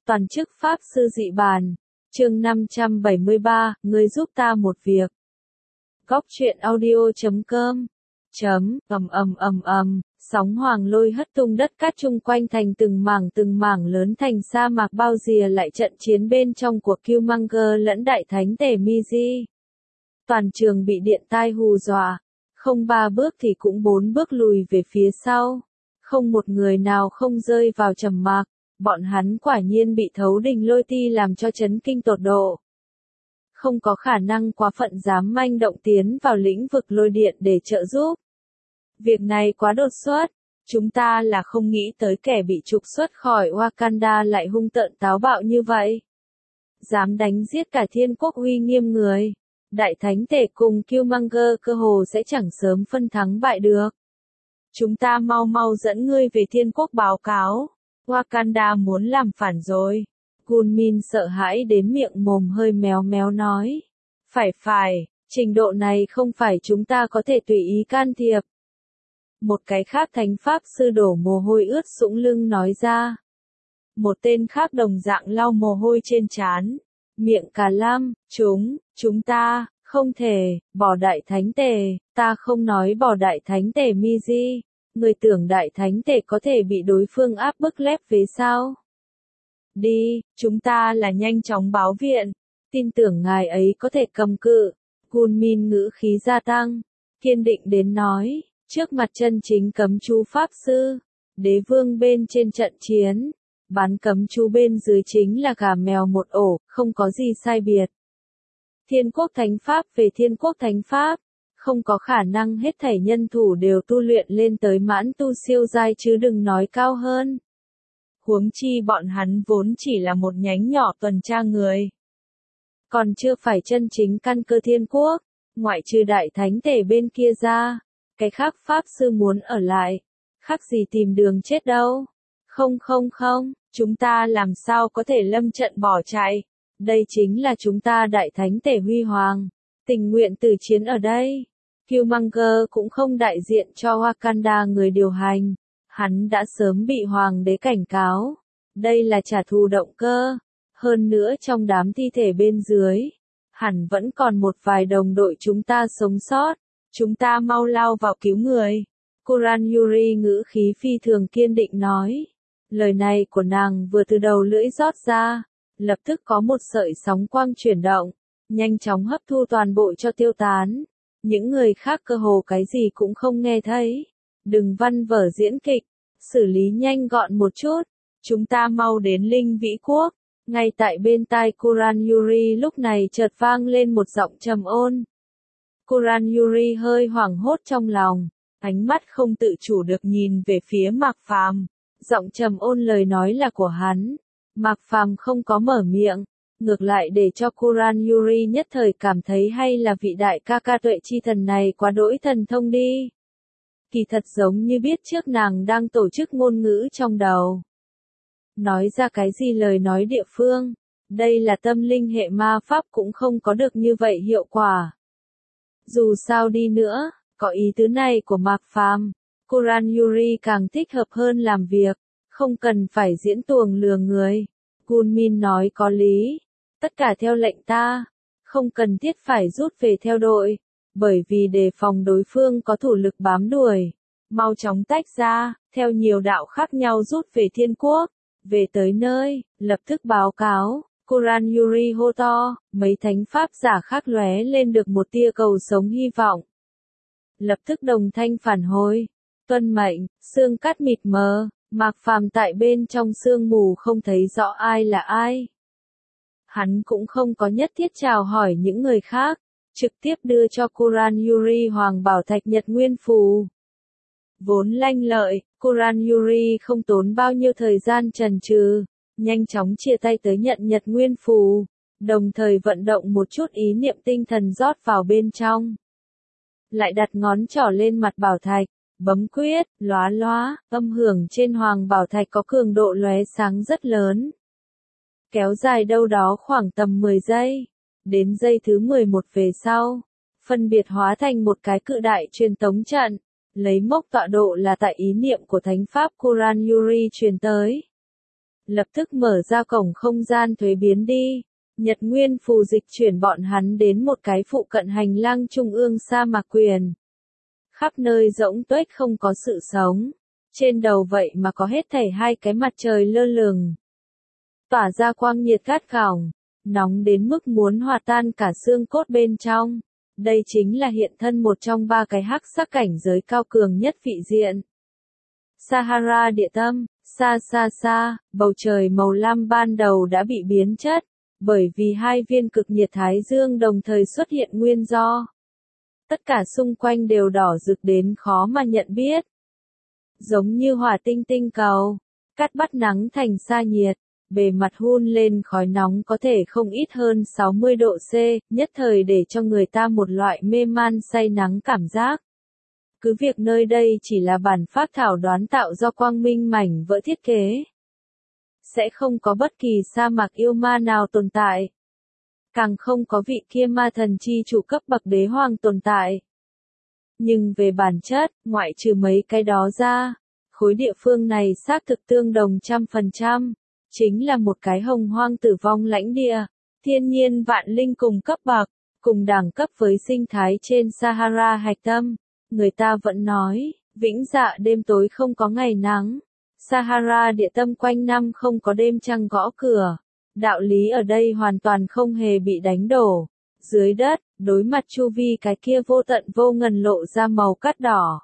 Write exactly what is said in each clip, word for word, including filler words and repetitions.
Toàn chức Pháp Sư Dị Bàn, chương năm trăm bảy mươi ba, người giúp ta một việc. Góc truyện audio chấm com chấm, ầm ầm ầm ầm, sóng hoàng lôi hất tung đất cát chung quanh thành từng mảng từng mảng lớn thành sa mạc bao rìa lại trận chiến bên trong của Killmonger lẫn đại thánh tể Miji. Toàn trường bị điện tai hù dọa, không ba bước thì cũng bốn bước lùi về phía sau, không một người nào không rơi vào trầm mặc. Bọn hắn quả nhiên bị thấu đình lôi ti làm cho chấn kinh tột độ. Không có khả năng quá phận dám manh động tiến vào lĩnh vực lôi điện để trợ giúp. Việc này quá đột xuất, chúng ta là không nghĩ tới kẻ bị trục xuất khỏi Wakanda lại hung tợn táo bạo như vậy. Dám đánh giết cả thiên quốc uy nghiêm người. Đại thánh tể cùng Killmonger cơ hồ sẽ chẳng sớm phân thắng bại được. Chúng ta mau mau dẫn ngươi về thiên quốc báo cáo. Wakanda muốn làm phản rồi. Gunmin sợ hãi đến miệng mồm hơi méo méo nói. Phải phải, trình độ này không phải chúng ta có thể tùy ý can thiệp. Một cái khác thánh pháp sư đổ mồ hôi ướt sũng lưng nói ra. Một tên khác đồng dạng lau mồ hôi trên trán. Miệng cà lam, chúng, chúng ta, không thể, bỏ đại thánh tề, ta không nói bỏ đại thánh tề Miji. Người tưởng đại thánh tể có thể bị đối phương áp bức lép vế sao? Đi, chúng ta là nhanh chóng báo viện. Tin tưởng ngài ấy có thể cầm cự. Gunmin ngữ khí gia tăng. Kiên định đến nói. Trước mặt chân chính cấm chú Pháp Sư. Đế vương bên trên trận chiến. Bán cấm chú bên dưới chính là gà mèo một ổ, không có gì sai biệt. Thiên quốc thánh Pháp về thiên quốc thánh Pháp. Không có khả năng hết thảy nhân thủ đều tu luyện lên tới mãn tu siêu giai chứ đừng nói cao hơn. Huống chi bọn hắn vốn chỉ là một nhánh nhỏ tuần tra người. Còn chưa phải chân chính căn cơ thiên quốc, ngoại trừ đại thánh tể bên kia ra, cái khác pháp sư muốn ở lại, khác gì tìm đường chết đâu. Không không không, chúng ta làm sao có thể lâm trận bỏ chạy, đây chính là chúng ta đại thánh tể huy hoàng, tình nguyện tử chiến ở đây. Killmonger cũng không đại diện cho Wakanda người điều hành, hắn đã sớm bị hoàng đế cảnh cáo, đây là trả thù động cơ, hơn nữa trong đám thi thể bên dưới, hẳn vẫn còn một vài đồng đội chúng ta sống sót, chúng ta mau lao vào cứu người. Kuran Yuri ngữ khí phi thường kiên định nói, lời này của nàng vừa từ đầu lưỡi rót ra, lập tức có một sợi sóng quang chuyển động, nhanh chóng hấp thu toàn bộ cho tiêu tán. Những người khác cơ hồ cái gì cũng không nghe thấy. Đừng văn vở diễn kịch, xử lý nhanh gọn một chút. Chúng ta mau đến Linh Vĩ Quốc. Ngay tại bên tai Kuran Yuri lúc này chợt vang lên một giọng trầm ôn. Kuran Yuri hơi hoảng hốt trong lòng, ánh mắt không tự chủ được nhìn về phía Mạc Phàm. Giọng trầm ôn lời nói là của hắn. Mạc Phàm không có mở miệng. Ngược lại để cho Kuran Yuri nhất thời cảm thấy hay là vị đại ca ca tuệ chi thần này quá đỗi thần thông đi. Kỳ thật giống như biết trước nàng đang tổ chức ngôn ngữ trong đầu. Nói ra cái gì lời nói địa phương, đây là tâm linh hệ ma pháp cũng không có được như vậy hiệu quả. Dù sao đi nữa, có ý tứ này của Mạc Phàm, Kuran Yuri càng thích hợp hơn làm việc, không cần phải diễn tuồng lừa người. Gunmin nói có lý. Tất cả theo lệnh ta, không cần thiết phải rút về theo đội, bởi vì đề phòng đối phương có thủ lực bám đuổi. Mau chóng tách ra, theo nhiều đạo khác nhau rút về thiên quốc, về tới nơi, lập tức báo cáo, Kuran Yuri hô to, mấy thánh pháp giả khác lóe lên được một tia cầu sống hy vọng. Lập tức đồng thanh phản hồi, tuân mệnh, sương cát mịt mờ, Mạc Phàm tại bên trong sương mù không thấy rõ ai là ai. Hắn cũng không có nhất thiết chào hỏi những người khác, trực tiếp đưa cho Kuran Yuri Hoàng Bảo Thạch Nhật Nguyên Phù. Vốn lanh lợi, Kuran Yuri không tốn bao nhiêu thời gian chần chừ, nhanh chóng chia tay tới nhận Nhật Nguyên Phù, đồng thời vận động một chút ý niệm tinh thần rót vào bên trong. Lại đặt ngón trỏ lên mặt bảo thạch, bấm quyết, lóa lóa, âm hưởng trên Hoàng Bảo Thạch có cường độ lóe sáng rất lớn. Kéo dài đâu đó khoảng tầm mười giây, đến giây thứ mười một về sau, phân biệt hóa thành một cái cự đại truyền tống trận, lấy mốc tọa độ là tại ý niệm của thánh pháp Kuran Yuri truyền tới. lập tức mở ra cổng không gian thuế biến đi. Nhật Nguyên phù dịch chuyển bọn hắn đến một cái phụ cận hành lang trung ương sa mạc quyền. Khắp nơi rỗng tuếch không có sự sống. Trên đầu vậy mà có hết thảy hai cái mặt trời lơ lửng. Tỏa ra quang nhiệt gắt gỏng, nóng đến mức muốn hòa tan cả xương cốt bên trong. Đây chính là hiện thân một trong ba cái hắc sắc cảnh giới cao cường nhất vị diện. Sahara địa tâm, xa xa xa, bầu trời màu lam ban đầu đã bị biến chất, bởi vì hai viên cực nhiệt thái dương đồng thời xuất hiện nguyên do. Tất cả xung quanh đều đỏ rực đến khó mà nhận biết. Giống như hỏa tinh tinh cầu, cắt bắt nắng thành sa nhiệt, bề mặt hun lên khói nóng có thể không ít hơn sáu mươi độ C, nhất thời để cho người ta một loại mê man say nắng cảm giác. Cứ việc nơi đây chỉ là bản phác thảo đoán tạo do quang minh mảnh vỡ thiết kế. Sẽ không có bất kỳ sa mạc yêu ma nào tồn tại. Càng không có vị kia ma thần chi chủ cấp bậc đế hoàng tồn tại. Nhưng về bản chất, ngoại trừ mấy cái đó ra, khối địa phương này xác thực tương đồng trăm phần trăm, chính là một cái hồng hoang tử vong lãnh địa, thiên nhiên vạn linh cùng cấp bậc, cùng đẳng cấp với sinh thái trên Sahara hạch tâm. Người ta vẫn nói, vĩnh dạ đêm tối không có ngày nắng, Sahara địa tâm quanh năm không có đêm trăng gõ cửa. Đạo lý ở đây hoàn toàn không hề bị đánh đổ. Dưới đất, đối mặt chu vi cái kia vô tận vô ngần lộ ra màu cát đỏ.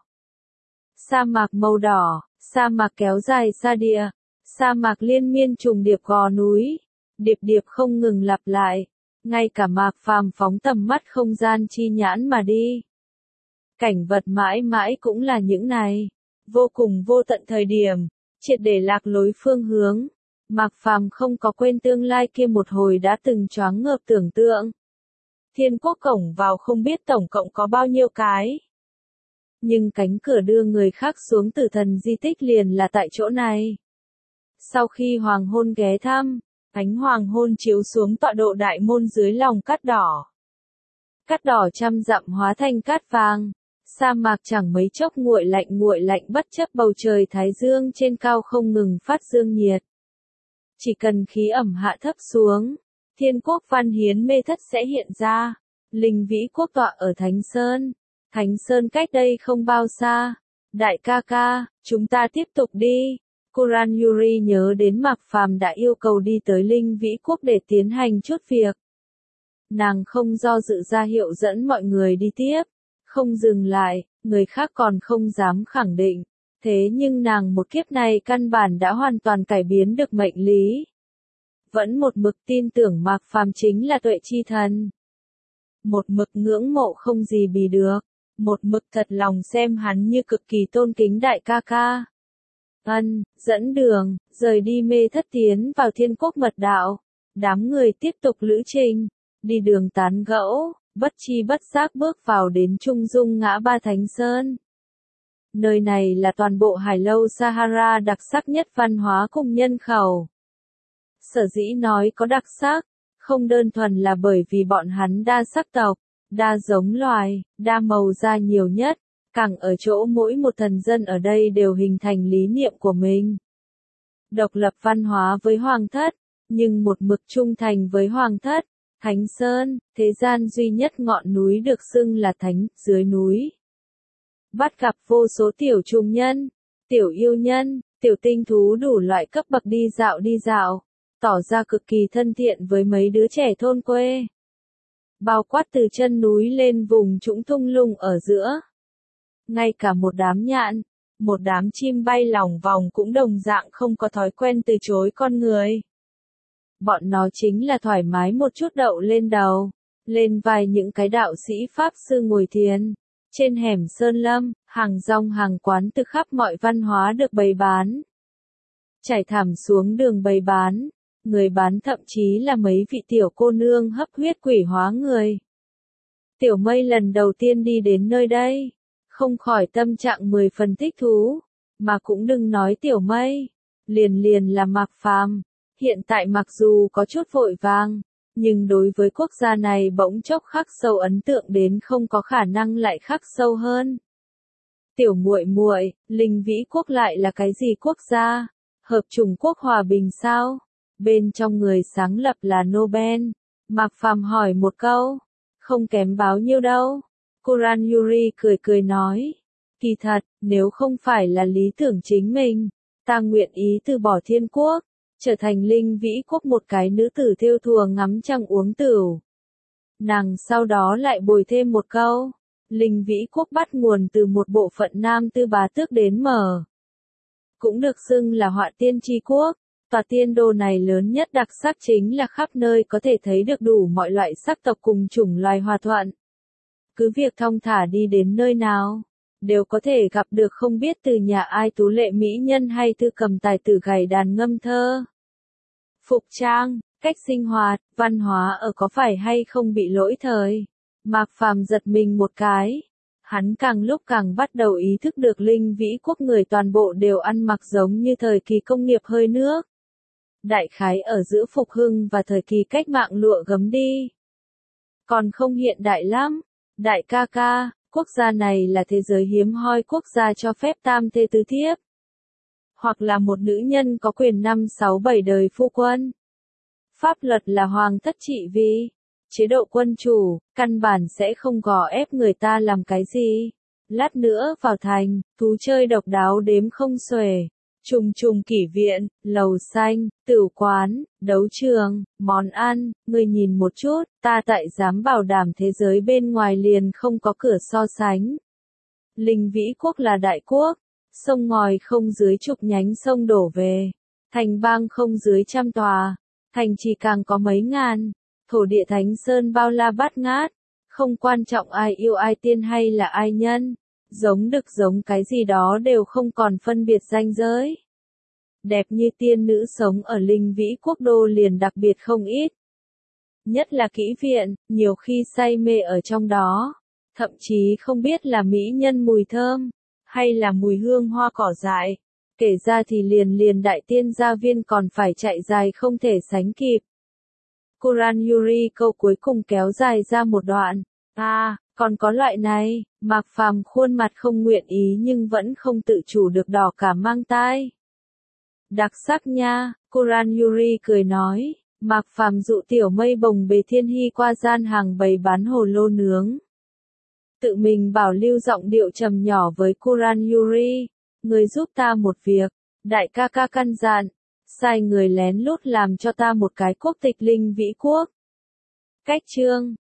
Sa mạc màu đỏ, sa mạc kéo dài xa địa, sa mạc liên miên trùng điệp gò núi, điệp điệp không ngừng lặp lại, ngay cả Mạc Phàm phóng tầm mắt không gian chi nhãn mà đi. Cảnh vật mãi mãi cũng là những này, vô cùng vô tận thời điểm, triệt để lạc lối phương hướng. Mạc Phàm không có quên tương lai kia một hồi đã từng choáng ngợp tưởng tượng. Thiên quốc cổng vào không biết tổng cộng có bao nhiêu cái. Nhưng cánh cửa đưa người khác xuống tử thần di tích liền là tại chỗ này. Sau khi hoàng hôn ghé thăm, ánh hoàng hôn chiếu xuống tọa độ đại môn dưới lòng cát đỏ. Cát đỏ trăm dặm hóa thành cát vàng. Sa mạc chẳng mấy chốc nguội lạnh nguội lạnh bất chấp bầu trời thái dương trên cao không ngừng phát dương nhiệt. Chỉ cần khí ẩm hạ thấp xuống, thiên quốc văn hiến mê thất sẽ hiện ra. Linh vĩ quốc tọa ở Thánh Sơn. Thánh Sơn cách đây không bao xa. Đại ca ca, chúng ta tiếp tục đi. Kuran Yuri nhớ đến Mạc Phàm đã yêu cầu đi tới Linh vĩ quốc để tiến hành chút việc. Nàng không do dự ra hiệu dẫn mọi người đi tiếp. Không dừng lại, người khác còn không dám khẳng định. Thế nhưng nàng một kiếp này căn bản đã hoàn toàn cải biến được mệnh lý. Vẫn một mực tin tưởng Mạc Phàm chính là tuệ chi thần. Một mực ngưỡng mộ không gì bì được. Một mực thật lòng xem hắn như cực kỳ tôn kính đại ca ca. Ân, dẫn đường, rời đi mê thất tiến vào thiên quốc mật đạo. Đám người tiếp tục lữ trình, đi đường tán gẫu, bất chi bất giác bước vào đến trung dung ngã ba Thánh Sơn. Nơi này là toàn bộ hải lâu Sahara đặc sắc nhất văn hóa cùng nhân khẩu. Sở dĩ nói có đặc sắc, không đơn thuần là bởi vì bọn hắn đa sắc tộc, đa giống loài, đa màu da nhiều nhất, càng ở chỗ mỗi một thần dân ở đây đều hình thành lý niệm của mình. Độc lập văn hóa với hoàng thất, nhưng một mực trung thành với hoàng thất. Thánh Sơn, thế gian duy nhất ngọn núi được xưng là thánh, dưới núi. Bắt gặp vô số tiểu trùng nhân, tiểu yêu nhân, tiểu tinh thú đủ loại cấp bậc đi dạo đi dạo, tỏ ra cực kỳ thân thiện với mấy đứa trẻ thôn quê. Bao quát từ chân núi lên vùng trũng thung lũng ở giữa. Ngay cả một đám nhạn, một đám chim bay lỏng vòng cũng đồng dạng không có thói quen từ chối con người. Bọn nó chính là thoải mái một chút đậu lên đầu, lên vai những cái đạo sĩ Pháp sư ngồi thiền. Trên hẻm Sơn Lâm, hàng rong hàng quán từ khắp mọi văn hóa được bày bán. Trải thảm xuống đường bày bán, người bán thậm chí là mấy vị tiểu cô nương hấp huyết quỷ hóa người. Tiểu Mây lần đầu tiên đi đến nơi đây, không khỏi tâm trạng mười phần thích thú, mà cũng đừng nói Tiểu Mây, liền liền là Mạc Phàm. Hiện tại mặc dù có chút vội vàng, nhưng đối với quốc gia này bỗng chốc khắc sâu ấn tượng đến không có khả năng lại khắc sâu hơn. Tiểu muội muội, Linh vĩ quốc lại là cái gì quốc gia? Hợp Trung Quốc hòa bình sao? Bên trong người sáng lập là Nobel. Mạc Phàm hỏi một câu. Không kém bao nhiêu đâu. Kuran Yuri cười cười nói. Kỳ thật, nếu không phải là lý tưởng chính mình, ta nguyện ý từ bỏ thiên quốc, trở thành linh vĩ quốc một cái nữ tử thêu thùa ngắm trăng uống tửu. Nàng sau đó lại bồi thêm một câu. Linh vĩ quốc bắt nguồn từ một bộ phận nam tư bá tước đến mở. Cũng được xưng là họa tiên tri quốc. Tòa tiên đô này lớn nhất đặc sắc chính là khắp nơi có thể thấy được đủ mọi loại sắc tộc cùng chủng loài hòa thuận. Cứ việc thong thả đi đến nơi nào, đều có thể gặp được không biết từ nhà ai tú lệ mỹ nhân hay thư cầm tài tử gảy đàn ngâm thơ. Phục trang, cách sinh hoạt, văn hóa ở có phải hay không bị lỗi thời. Mạc Phàm giật mình một cái. Hắn càng lúc càng bắt đầu ý thức được linh vĩ quốc người toàn bộ đều ăn mặc giống như thời kỳ công nghiệp hơi nước. Đại khái ở giữa phục hưng và thời kỳ cách mạng lụa gấm đi. Còn không hiện đại lắm. Đại ca ca, quốc gia này là thế giới hiếm hoi quốc gia cho phép tam thê tứ thiếp. Hoặc là một nữ nhân có quyền năm sáu bảy đời phu quân. Pháp luật là hoàng thất trị vì. Chế độ quân chủ, căn bản sẽ không gò ép người ta làm cái gì. Lát nữa vào thành, thú chơi độc đáo đếm không xuể. Trùng trùng kỷ viện, lầu xanh, tửu quán, đấu trường, món ăn, người nhìn một chút, ta tại dám bảo đảm thế giới bên ngoài liền không có cửa so sánh. Linh vĩ quốc là đại quốc, sông ngòi không dưới chục nhánh sông đổ về, thành bang không dưới trăm tòa, thành trì càng có mấy ngàn, thổ địa thánh sơn bao la bát ngát, không quan trọng ai yêu ai tiên hay là ai nhân. Giống đực giống cái gì đó đều không còn phân biệt ranh giới. Đẹp như tiên nữ sống ở linh vĩ quốc đô liền đặc biệt không ít. Nhất là kỹ viện, nhiều khi say mê ở trong đó. Thậm chí không biết là mỹ nhân mùi thơm, hay là mùi hương hoa cỏ dại. Kể ra thì liền liền đại tiên gia viên còn phải chạy dài không thể sánh kịp. Kuran Yuri câu cuối cùng kéo dài ra một đoạn. À, còn có loại này, Mạc Phàm khuôn mặt không nguyện ý nhưng vẫn không tự chủ được đỏ cả mang tai. Đặc sắc nha, Kuran Yuri cười nói, Mạc Phàm dụ tiểu mây bồng bề thiên hy qua gian hàng bày bán hồ lô nướng. Tự mình bảo lưu giọng điệu trầm nhỏ với Kuran Yuri, người giúp ta một việc, đại ca ca căn dặn, sai người lén lút làm cho ta một cái quốc tịch linh vĩ quốc. Cách chương